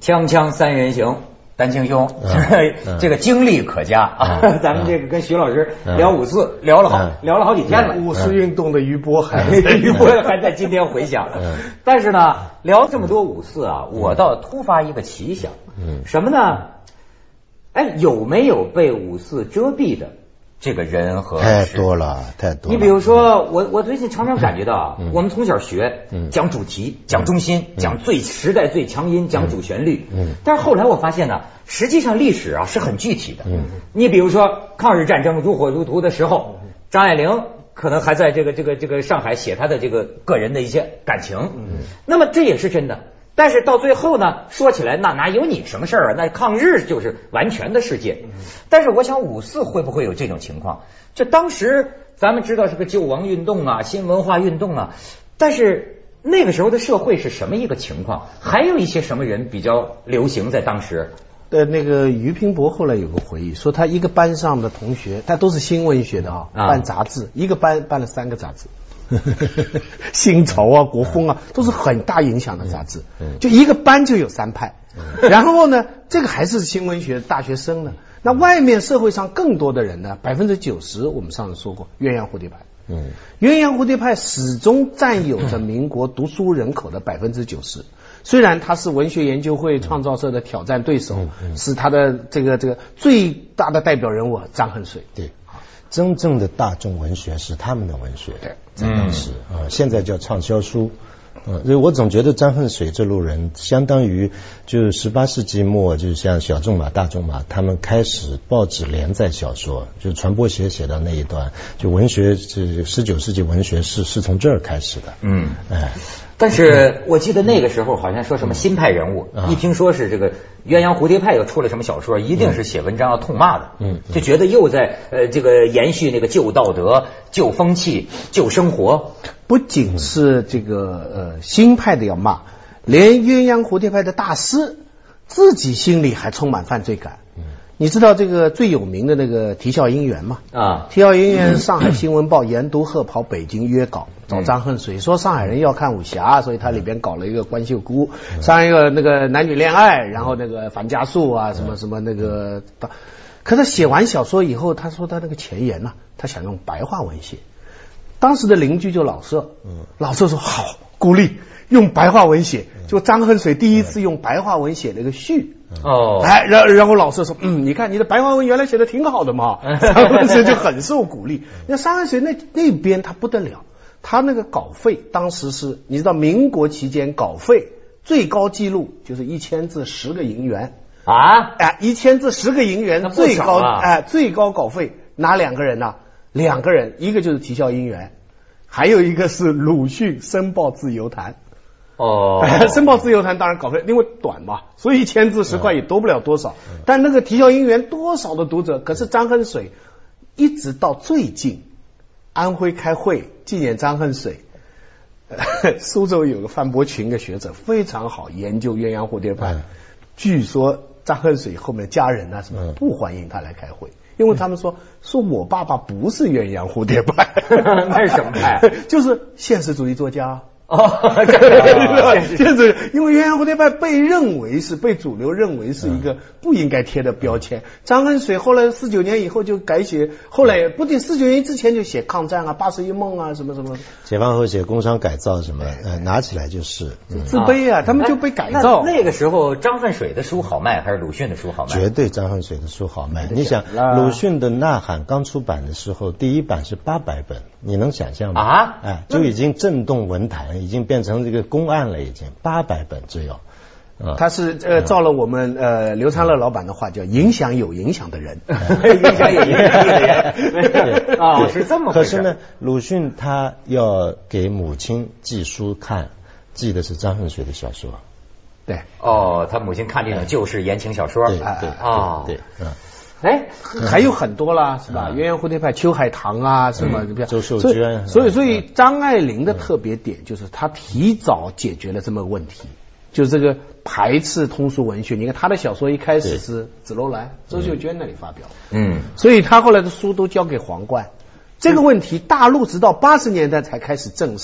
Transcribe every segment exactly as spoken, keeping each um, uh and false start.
锵锵三人行，丹青兄，嗯、这个经历可嘉啊！嗯、咱们这个跟徐老师聊五四，嗯、聊了好、嗯、聊了好几天了。 五四运动的余波还余波还在今天回响。嗯、但是呢，聊这么多五四啊，我倒突发一个奇想，嗯，什么呢？哎，有没有被五四遮蔽的这个人和太多了，太多了。 你比如说，我我最近常常感觉到啊，嗯、我们从小学讲主题、讲中心、嗯、讲最时代最强音、讲主旋律。嗯。但是后来我发现呢，实际上历史啊是很具体的。嗯。你比如说，抗日战争如火如荼的时候，张爱玲可能还在这个这个这个上海写她的这个个人的一些感情。嗯。那么这也是真的。但是到最后呢，说起来那哪有你什么事儿啊？那抗日就是完全的世界。但是我想五四会不会有这种情况？就当时咱们知道是个救亡运动啊，新文化运动啊，但是那个时候的社会是什么一个情况？还有一些什么人比较流行在当时？ 呃，那个俞平伯后来有个回忆，说他一个班上的同学，他都是新文学的啊，办杂志，一个班办了三个杂志。新潮啊，国风啊，都是很大影响的杂志。就一个班就有三派，然后呢，这个还是新文学大学生呢。那外面社会上更多的人呢，百分之九十，我们上次说过，鸳鸯蝴蝶派。嗯，鸳鸯蝴蝶派始终占有着民国读书人口的百分之九十。虽然他是文学研究会创造社的挑战对手，是他的这个这个最大的代表人物张恨水。 对。真正的大众文学是他们的文学，在当时啊、嗯，现在叫畅销书。嗯，所以我总觉得张恨水这路人相当于就是十八世纪末，就是像小仲马、大仲马他们开始报纸连载小说，就传播学写到那一段，就文学是十九世纪文学是是从这儿开始的。嗯，哎。 但是我记得那个时候好像说什么新派人物，嗯、一听说是这个鸳鸯蝴蝶派又出了什么小说，一定是写文章要痛骂的，嗯，就觉得又在呃这个延续那个旧道德、旧风气、旧生活。 不仅是这个呃新派的要骂，连鸳鸯蝴蝶派的大师自己心里还充满犯罪感。嗯、你知道这个最有名的那个啼笑姻缘吗？啊，啼笑姻缘，上海新闻报研读贺跑北京约稿。找张恨水说上海人要看武侠，所以他里边搞了一个关秀姑，上一个那个男女恋爱，然后那个反加速啊，什么什么那个。可他写完小说以后，他说他那个前言呢、啊，他想用白话文写。当时的邻居就老舍，老舍说好，鼓励用白话文写。就张恨水第一次用白话文写了一个序。哦，哎，然然后老舍说，嗯，你看你的白话文原来写的挺好的嘛，张恨水就很受鼓励。那张恨水那那边他不得了。他那个稿费当时是，你知道民国期间稿费最高纪录就是一千字十个银元啊，哎，一千字十个银元最高，哎，最高稿费哪两个人呢？两个人，一个就是啼笑姻缘，还有一个是鲁迅《申报自由谈》。哦，申报自由谈当然稿费因为短嘛，所以一千字十块也多不了多少。嗯、但那个啼笑姻缘多少的读者，可是张恨水一直到最近。安徽开会纪念张恨水，呃、苏州有个范伯群的学者非常好研究鸳鸯蝴蝶派，嗯、据说张恨水后面家人啊什么不欢迎他来开会，因为他们说说我爸爸不是鸳鸯蝴蝶派， 那是什么派？ 就是现实主义作家。哦，现在因为鸳鸯蝴蝶派被认为是被主流认为是一个不应该贴的标签。张恨水后来四九年以后就改写，后来不仅四九年之前就写抗战啊、八十一梦啊什么什么。 解放后写工商改造什么，呃，拿起来就是、 嗯、自卑啊，他们就被改造。 那, 那个时候张恨水的书好卖还是鲁迅的书好卖？ 绝对张恨水的书好卖。你想，鲁迅的《呐喊》刚出版的时候，第一版是八百本，你能想象吗？啊，哎，就已经震动文坛。已经变成这个公案了，已经八百本只有。 嗯、他是呃照了我们呃刘昌乐老板的话，叫影响有影响的人，影响有影响的人啊，是这么回事。 可是呢，鲁迅他要给母亲寄书看，寄的是张恨水的小说。 对， 哦，他母亲看这种旧式言情小说， 对对啊，对，嗯。 哎，还有很多啦，是吧？鸳鸯蝴蝶派、秋海棠啊，什么的， 周秀娟。 所以，所以张爱玲的特别点就是她提早解决了这么个问题，就这个排斥通俗文学。你看她的小说一开始是紫楼来，周秀娟那里发表，嗯，所以她后来的书都交给皇冠。这个问题，大陆直到八十年代才开始正视。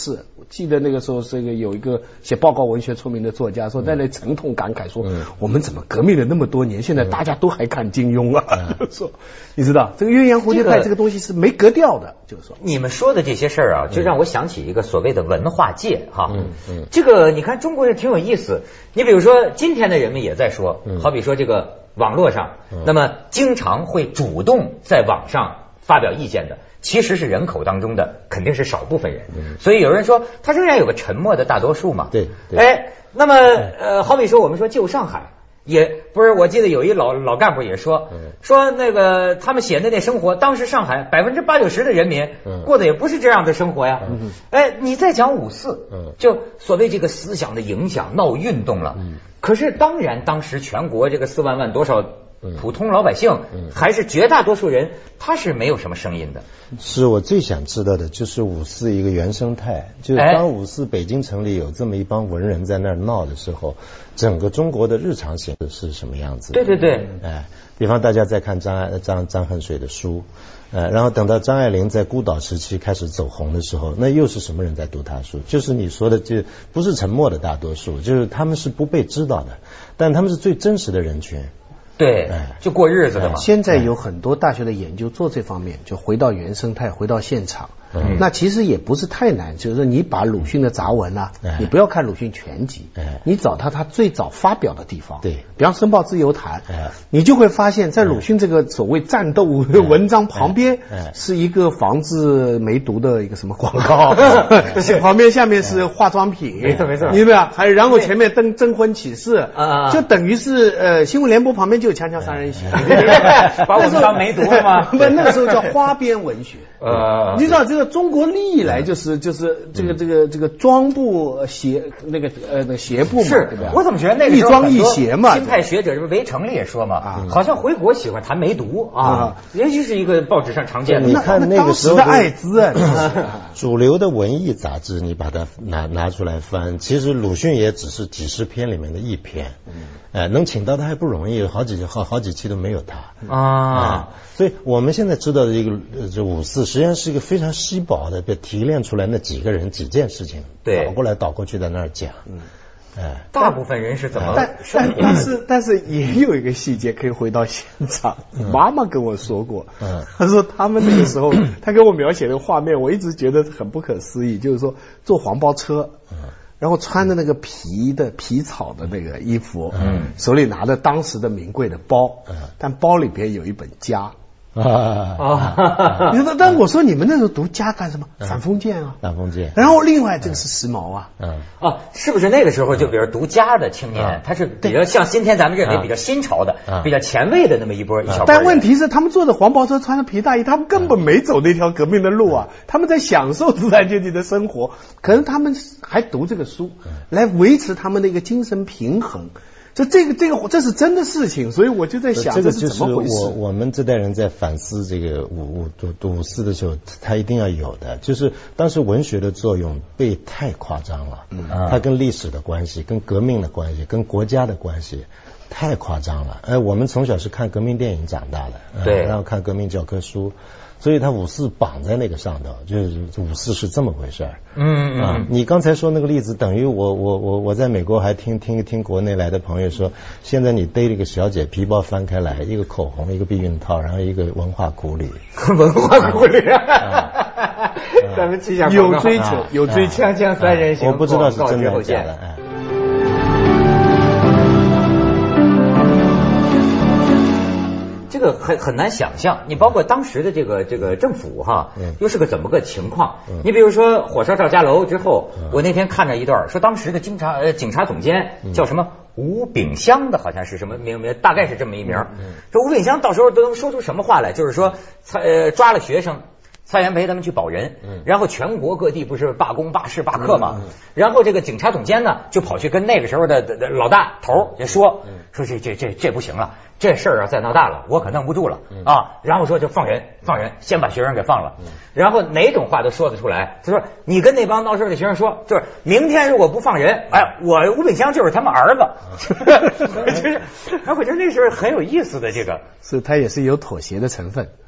记得那个时候，这个有一个写报告文学出名的作家说，在那沉痛感慨说，嗯、我们怎么革命了那么多年，现在大家都还看金庸啊？嗯、说你知道这个鸳鸯蝴蝶派这个东西是没格调的，就是说你们说的这些事儿啊，就让我想起一个所谓的文化界哈。嗯嗯，这个你看中国人挺有意思，你比如说今天的人们也在说，嗯、好比说这个网络上，嗯、那么经常会主动在网上发表意见的。其实是人口当中的肯定是少部分人，嗯、所以有人说他仍然有个沉默的大多数嘛。 对，对哎，那么呃，好比说我们说救上海，也不是，我记得有一老老干部也说，嗯、说那个他们写的那生活，当时上海百分之八九十的人民过的也不是这样的生活呀。嗯、哎，你再讲五四，嗯、就所谓这个思想的影响闹运动了，嗯、可是当然当时全国这个四万万多少。普通老百姓，嗯、还是绝大多数人，他是没有什么声音的。 是我最想知道的，就是五四一个原生态，就是当五四北京城里有这么一帮文人在那儿闹的时候，整个中国的日常形势是什么样子的？ 对对对， 哎，比方大家在看张张张恨水的书，呃，然后等到张爱玲在孤岛时期开始走红的时候，那又是什么人在读她书？就是你说的，就不是沉默的大多数，就是他们是不被知道的，但他们是最真实的人群。 对，就过日子的嘛。 现在有很多大学的研究做这方面，就回到原生态，回到现场。嗯、那其实也不是太难，就是你把鲁迅的杂文啊，嗯、你不要看鲁迅全集，嗯、你找他他最早发表的地方， 对， 比方《申报自由谈》，嗯、你就会发现，在鲁迅这个所谓战斗文章旁边，是一个防治梅毒的一个什么广告，嗯、旁边下面是化妆品， 没错没错， 明白吧？还有然后前面登征婚启事，啊，就等于是呃新闻联播旁边就有锵锵三人行， 把我们当梅毒了吗？ 不，那个时候叫花边文学，呃，你知道这个。中国历来就是就是这个这个这个装部协那个呃那个协部嘛， 是， 对吧？ 我怎么觉得那个一装一协嘛？ 新派学者这不围城里也说嘛，啊、好像回国喜欢谈梅毒啊，尤其是一个报纸上常见的。 你看那个时候的艾滋啊， 主流的文艺杂志，你把它拿拿出来翻，其实鲁迅也只是几十篇里面的一篇，嗯、哎，能请到他还不容易，好几好好几期都没有他啊。哎所以我们现在知道的一个这五四，实际上是一个非常稀薄的被提炼出来那几个人几件事情， 对， 倒过来倒过去在那儿讲，嗯， 哎，大部分人是怎么？ 但但但是但是也有一个细节可以回到现场，嗯、妈妈跟我说过，嗯，她说他们那个时候，她给我描写的画面，我一直觉得很不可思议，就是说坐黄包车，嗯。然后穿着那个皮的皮草的那个衣服，嗯，手里拿着当时的名贵的包，嗯，但包里边有一本家。啊啊！你说，但我说你们那时候读家干什么？反封建啊， 反封建。 然后另外这个是时髦啊， 嗯啊，是不是那个时候就比如读家的青年，他是比较像今天咱们认为比较新潮的、比较前卫的那么一波一小波。 但问题是，他们坐着黄包车，穿着皮大衣，他们根本没走那条革命的路啊，他们在享受资产阶级的生活，可能他们还读这个书，来维持他们的一个精神平衡。这这个这个这是真的事情，所以我就在想， 这个就是我我们这代人在反思这个五五读读五四的时候，他一定要有的，就是当时文学的作用被太夸张了，嗯，它跟历史的关系、跟革命的关系、跟国家的关系太夸张了。哎，我们从小是看革命电影长大的， 对， 然后看革命教科书。所以他五四绑在那个上头，就是五四是这么回事儿。嗯嗯、啊，你刚才说那个例子，等于我我我我在美国还听听听国内来的朋友说，现在你逮这个小姐皮包翻开来，一个口红，一个避孕套，然后一个文化苦旅， 文化苦旅，啊、咱们记下有追求，有追求， 锵锵三人行， 我不知道是真的假的。哎这个很很难想象，你包括当时的这个这个政府哈，嗯、又是个怎么个情况？嗯、你比如说火烧赵家楼之后，嗯、我那天看着一段，说当时的警察呃警察总监叫什么吴炳湘的，好像是什么名名，大概是这么一名。嗯、说吴炳湘到时候都能说出什么话来，就是说他呃抓了学生。蔡元培他们去保人，嗯、然后全国各地不是罢工罢市罢课嘛，嗯嗯、然后这个警察总监呢就跑去跟那个时候的的老大头也说，嗯、说这这这这不行了，这事儿啊再闹大了我可弄不住了、嗯、啊，然后说就放人放人，先把学生给放了，嗯、然后哪种话都说得出来，他说你跟那帮闹事的学生说，就是明天如果不放人，哎，我吴炳湘就是他们儿子，就是，哎，我觉得那是很有意思的这个， 是他也是有妥协的成分。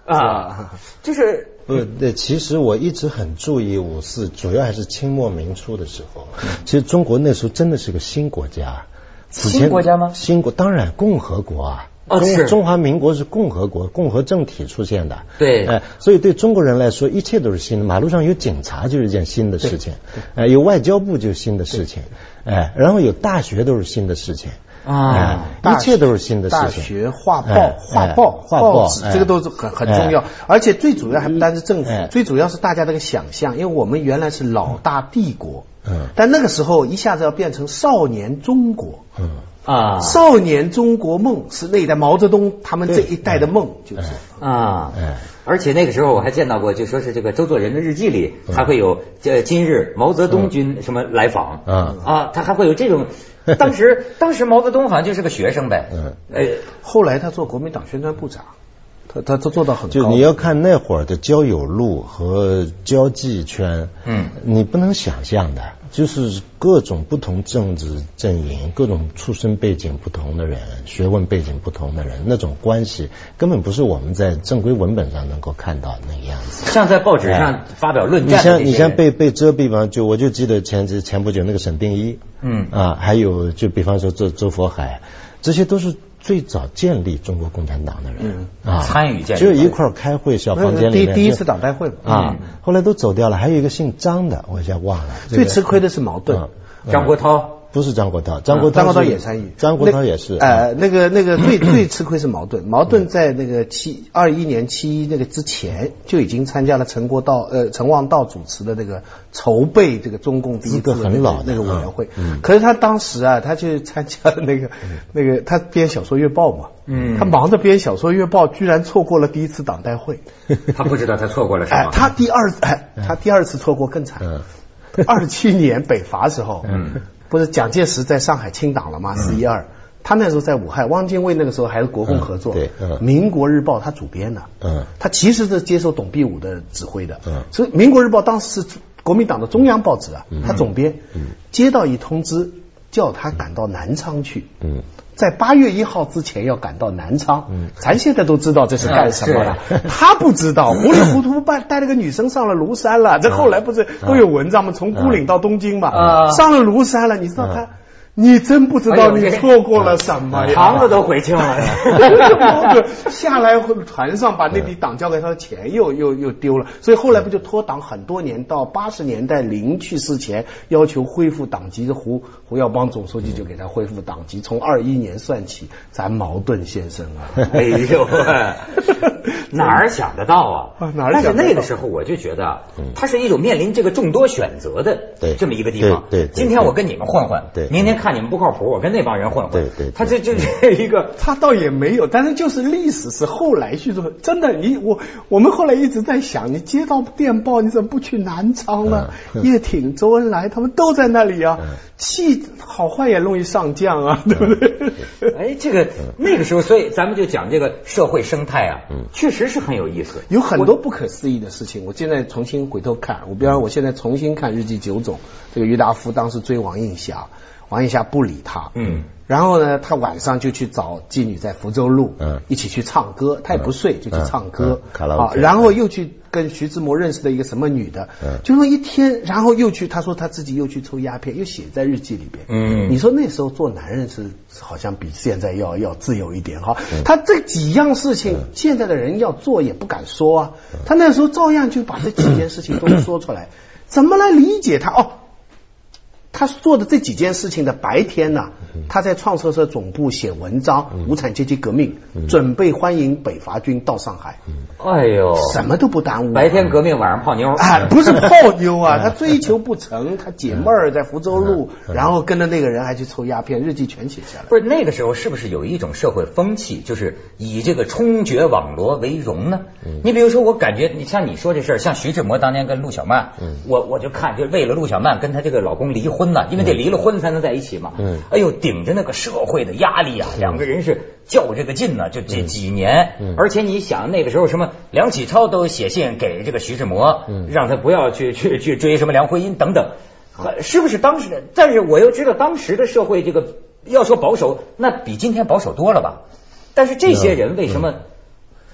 啊，就是不对，其实我一直很注意五四，主要还是清末民初的时候。其实中国那时候真的是个新国家， 新国家吗？ 新国当然共和国啊。 哦，是中华民国是共和国，共和政体出现的。 对， 哎、呃，所以对中国人来说，一切都是新的。马路上有警察就是一件新的事情，哎、呃，有外交部就是新的事情，哎、呃，然后有大学都是新的事情。 啊、 哎，一切都是新的事情。 大学、画报、画报、 画报纸，这个都是很很重要。而且最主要还不单是政府，最主要是大家这个想象，因为我们原来是老大帝国，嗯，但那个时候一下子要变成少年中国，嗯啊，少年中国梦是那一代毛泽东他们这一代的梦，就是啊，而且那个时候我还见到过，就说是这个周作人的日记里还会有这今日毛泽东军什么来访，嗯啊，他还会有这种。当时，当时毛泽东好像就是个学生呗。嗯， 呃，后来他做国民党宣传部长，他他都做到很高。 就你要看那会儿的交友路和交际圈，嗯，你不能想象的，就是各种不同政治阵营、各种出身背景不同的人、学问背景不同的人，那种关系根本不是我们在正规文本上能够看到的那个样子。 像在报纸上发表论战， 你像你像被被遮蔽嘛，就我就记得前前不久那个沈定一。嗯啊，还有就比方说周周佛海，这些都是最早建立中国共产党的人，嗯啊， 参与建立， 就一块开会小房间里面， 第第一次党代会啊，后来都走掉了，还有一个姓张的，我一下忘了。 最吃亏的是矛盾， 张国焘。 不是张国焘，张国焘张国焘也参与， 张国焘也是。 呃，那个那个最最吃亏是矛盾，矛盾在那个七二一年七一那个之前就已经参加了陈国道呃陈望道主持的那个筹备这个中共第一次很老那个委员会。可是他当时啊，他去参加了那个那个他编小说月报嘛，嗯，他忙着编小说月报，居然错过了第一次党代会。 他不知道他错过了什么。 哎，他第二哎他第二次错过更惨。二七年北伐时候，嗯。不是蒋介石在上海清党了吗？四一二，他那时候在武汉，汪精卫那个时候还是国共合作，对，民国日报他主编的，嗯，他其实是接受董必武的指挥的，嗯，所以民国日报当时是国民党的中央报纸啊，他总编，嗯，接到一通知叫他赶到南昌去，嗯。在八月一号之前要赶到南昌，嗯，咱现在都知道这是干什么了，他不知道，糊里糊涂带带了个女生上了庐山了，这后来不是都有文章吗？从孤岭到东京嘛，啊，上了庐山了，你知道他。你真不知道你错过了什么呀？ 肠子都悔青了。 下来船上把那笔党交给他的钱又又又丢了，所以后来不就脱党很多年，到八十年代林去世前要求恢复党籍的胡胡耀邦总书记就给他恢复党籍，从二一年算起，咱矛盾先生啊， 哎呦，哪儿想得到啊？ 哪儿想得到？ 但是那个时候我就觉得，它是一种面临这个众多选择的这么一个地方。 对， 今天我跟你们混混， 对， 明天看。看你们不靠谱，我跟那帮人混混。 对对， 他这就是一个， 他倒也没有，但是就是历史是后来叙述。真的，你我我们后来一直在想，你接到电报，你怎么不去南昌呢？嗯、叶挺、周恩来他们都在那里啊，气、嗯、好坏也容易上将啊，对不对？ 哎，这个那个时候，所以咱们就讲这个社会生态啊，嗯、确实是很有意思， 有很多不可思议的事情。我现在重新回头看，我比方我现在重新看《日记九种》，这个郁达夫当时追王映霞。王映霞不理他，嗯，然后呢，他晚上就去找妓女在福州路，嗯，一起去唱歌，他也不睡，就去唱歌， 卡拉 OK， 然后又去跟徐志摩认识的一个什么女的，嗯，就说一天，然后又去，他说他自己又去抽鸦片，又写在日记里边，嗯，你说那时候做男人是好像比现在要要自由一点哈，他这几样事情现在的人要做也不敢说啊，他那时候照样就把这几件事情都说出来，怎么来理解他？哦。他做的这几件事情的白天呢、啊，他在创社社总部写文章，无产阶级革命，准备欢迎北伐军到上海。 哎呦， 什么都不耽误、啊。 白天革命，晚上泡妞。 哎，不是泡妞啊，他追求不成，他解闷儿在福州路，然后跟着那个人还去抽鸦片，日记全写下来。 不是那个时候是不是有一种社会风气，就是以这个冲决网罗为荣呢？嗯、你比如说，我感觉你像你说这事儿，像徐志摩当年跟陆小曼，嗯、我我就看，就为了陆小曼跟他这个老公离婚。因为得离了婚才能在一起嘛，嗯，哎呦，顶着那个社会的压力啊，两个人是较这个劲呢，就这几年，嗯，而且你想那个时候什么梁启超都写信给这个徐志摩，嗯，让他不要去去去追什么梁徽因等等，是不是当时的？但是我又知道当时的社会这个要说保守，那比今天保守多了吧？但是这些人为什么？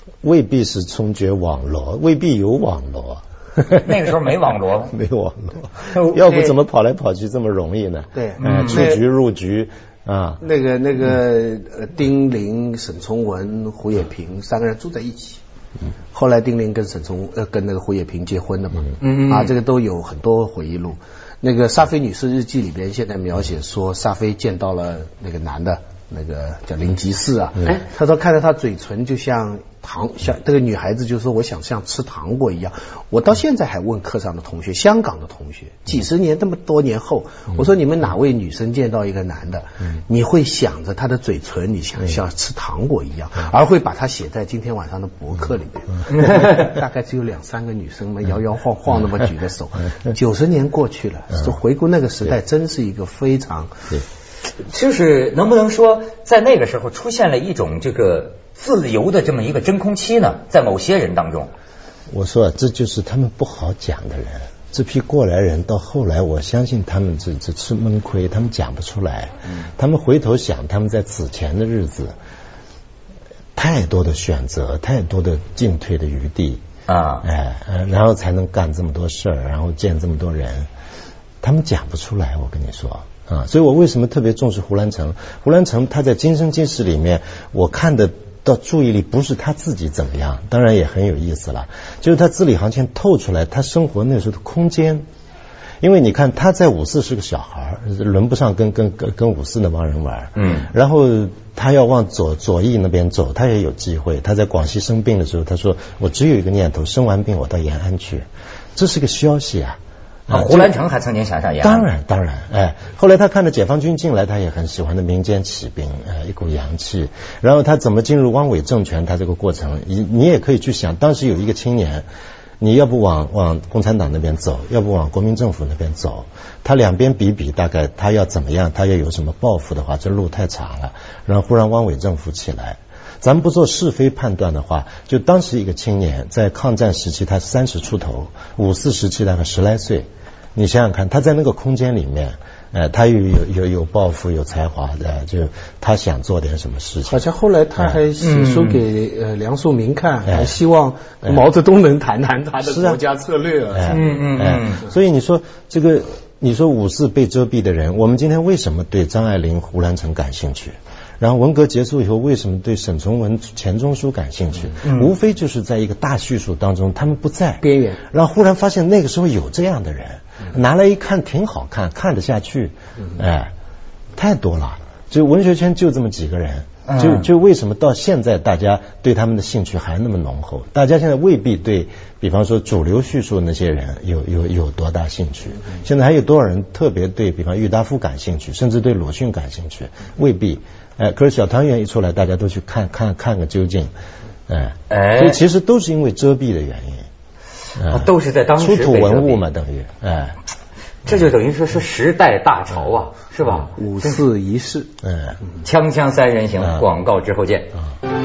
未必是冲决网罗，未必有网罗。 那个时候没网罗， 没网罗，要不怎么跑来跑去这么容易呢？ 对， 嗯，出局入局啊。 那个那个呃，丁玲、沈从文、胡也平三个人住在一起。嗯，后来丁玲跟沈从呃跟那个胡也平结婚了嘛。嗯啊，这个都有很多回忆录。那个沙菲女士日记里边现在描写说，沙菲见到了那个男的。那个叫林吉士啊，哎、嗯，他说看到他嘴唇就像糖，像这个女孩子就说我想像吃糖果一样。我到现在还问课上的同学，香港的同学，几十年这么多年后，嗯、我说你们哪位女生见到一个男的，嗯、你会想着他的嘴唇，你想像吃糖果一样，嗯、而会把它写在今天晚上的博客里面。嗯、大概只有两三个女生们摇摇晃晃那么举着手。九十年过去了，说回顾那个时代，真是一个非常。 就是能不能说，在那个时候出现了一种这个自由的这么一个真空期呢？在某些人当中， 我说这就是他们不好讲的人，这批过来人到后来，我相信他们这这吃闷亏，他们讲不出来。嗯、他们回头想，他们在此前的日子，太多的选择，太多的进退的余地啊，哎，然后才能干这么多事儿，然后见这么多人，他们讲不出来。我跟你说。啊，所以我为什么特别重视胡兰成？胡兰成他在《今生今世》里面，我看的到注意力不是他自己怎么样，当然也很有意思了，就是他字里行间透出来他生活那时候的空间。因为你看他在五四是个小孩，轮不上跟跟跟跟五四那帮人玩，嗯，然后他要往左左翼那边走，他也有机会。他在广西生病的时候，他说我只有一个念头，生完病我到延安去，这是个消息啊。 啊，胡兰成还曾经想上延安。 当然，当然，哎，后来他看着解放军进来，他也很喜欢的民间起兵，哎，一股洋气。然后他怎么进入汪伪政权，他这个过程，你你也可以去想，当时有一个青年，你要不往往共产党那边走，要不往国民政府那边走，他两边比比，大概他要怎么样，他要有什么抱负的话，这路太长了。然后忽然汪伪政府起来。咱们不做是非判断的话，就当时一个青年在抗战时期，他三十出头，五四时期大概十来岁，你想想看，他在那个空间里面，呃，他又有有有抱负、有才华的，就他想做点什么事情。 好像后来他还写书给、嗯、呃梁漱溟看，还、哎、希望毛泽东能谈谈他的国家策略啊。 嗯嗯嗯。所以你说这个，你说五四被遮蔽的人，我们今天为什么对张爱玲、胡兰成感兴趣？然后文革结束以后，为什么对沈从文、钱钟书感兴趣？嗯、无非就是在一个大叙述当中，他们不在边缘， 然后忽然发现那个时候有这样的人，嗯、拿来一看挺好看，看得下去，嗯、哎，太多了。就文学圈就这么几个人，嗯、就就为什么到现在大家对他们的兴趣还那么浓厚？大家现在未必对，比方说主流叙述那些人有有有多大兴趣？嗯、现在还有多少人特别对，比方郁达夫感兴趣，甚至对鲁迅感兴趣？未必。哎，可是小团圆一出来，大家都去看看看个究竟，哎，哎，所以其实都是因为遮蔽的原因， 哦、都是在当时出土文物嘛，等于，哎， 这就等于说是时代大潮啊，嗯、是吧？ 五四一世， 嗯， 锵锵三人行，嗯、广告之后见。嗯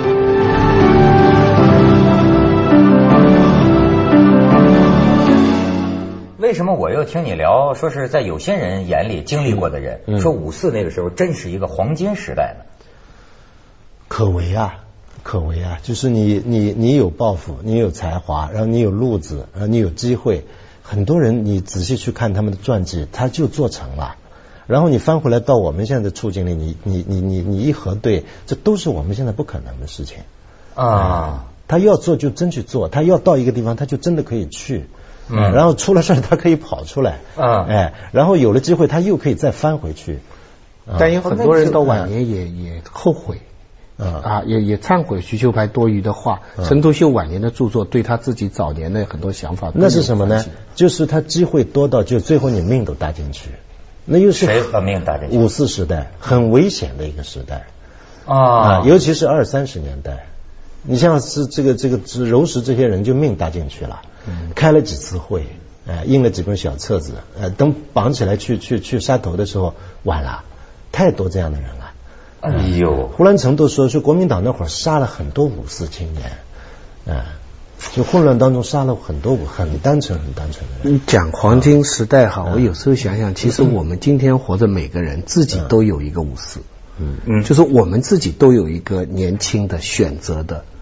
为什么我又听你聊，说是在有些人眼里经历过的人，嗯、说五四那个时候真是一个黄金时代呢？ 可为啊，可为啊，就是你你你有抱负，你有才华，然后你有路子，然后你有机会。很多人你仔细去看他们的传记，他就做成了。然后你翻回来到我们现在的处境里，你你你你你一核对，这都是我们现在不可能的事情啊。他要做就真去做，他要到一个地方，他就真的可以去。嗯，然后出了事儿他可以跑出来，啊，哎，然后有了机会他又可以再翻回去， 啊、但有很多人到晚年也、嗯、也后悔，啊啊，也也忏悔瞿秋白多余的话。嗯、陈独秀晚年的著作对他自己早年的很多想法， 那是什么呢？就是他机会多到就最后你命都搭进去，那又是谁把命搭进去？ 五四时代很危险的一个时代啊， 啊尤其是二三十年代，你像是这个这个柔石这些人就命搭进去了。开了几次会，呃，印了几本小册子，呃，等绑起来去去去杀头的时候，晚了，太多这样的人了。 哎呦， 胡兰成都说，说国民党那会儿杀了很多五四青年，啊、呃，就混乱当中杀了很多很单纯很单纯的人。 你讲黄金时代哈，嗯、我有时候想想，其实我们今天活着每个人自己都有一个五四，嗯嗯，就是我们自己都有一个年轻的选择的。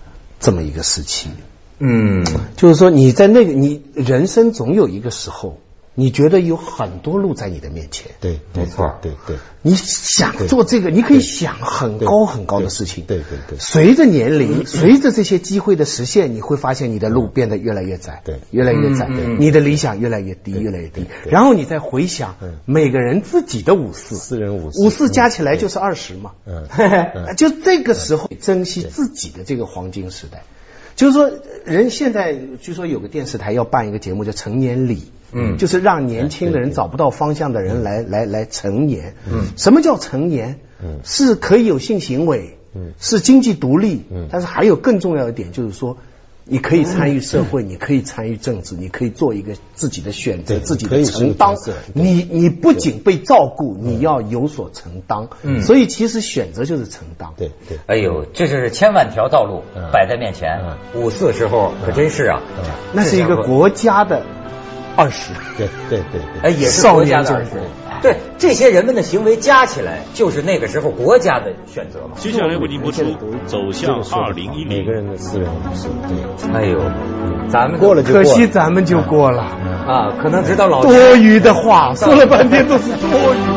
这么一个时期。 嗯， 就是说你在那个你人生总有一个时候，你觉得有很多路在你的面前。 对， 没错， 对对。 你想做这个，你可以想很高很高的事情。 对对对。 随着年龄，随着这些机会的实现，你会发现你的路变得越来越窄， 对， 越来越窄，你的理想越来越低，越来越低。然后你再回想每个人自己的五四， 四人五四， 五四加起来就是二十嘛。嗯，就这个时候珍惜自己的这个黄金时代。就是说，人现在据说有个电视台要办一个节目叫成年礼，嗯，就是让年轻的人找不到方向的人来来来成年。嗯，什么叫成年？嗯，是可以有性行为，嗯，是经济独立，嗯，但是还有更重要一点就是说，你可以参与社会，你可以参与政治，你可以做一个自己的选择，自己的承担。你你不仅被照顾，你要有所承担。嗯，所以其实选择就是承担。 对对。 哎呦，这是千万条道路摆在面前。五四时候可真是啊， 那是一个国家的二十。 对对对对。 哎，也是国家的二十。对，这些人们的行为加起来，就是那个时候国家的选择嘛。 接下来为您播出《走向二零一零》。 每个人的私人五四。对。 哎呦，咱们过了就过了， 可惜咱们就过了啊，可能直到老多余的话说了半天都是多余。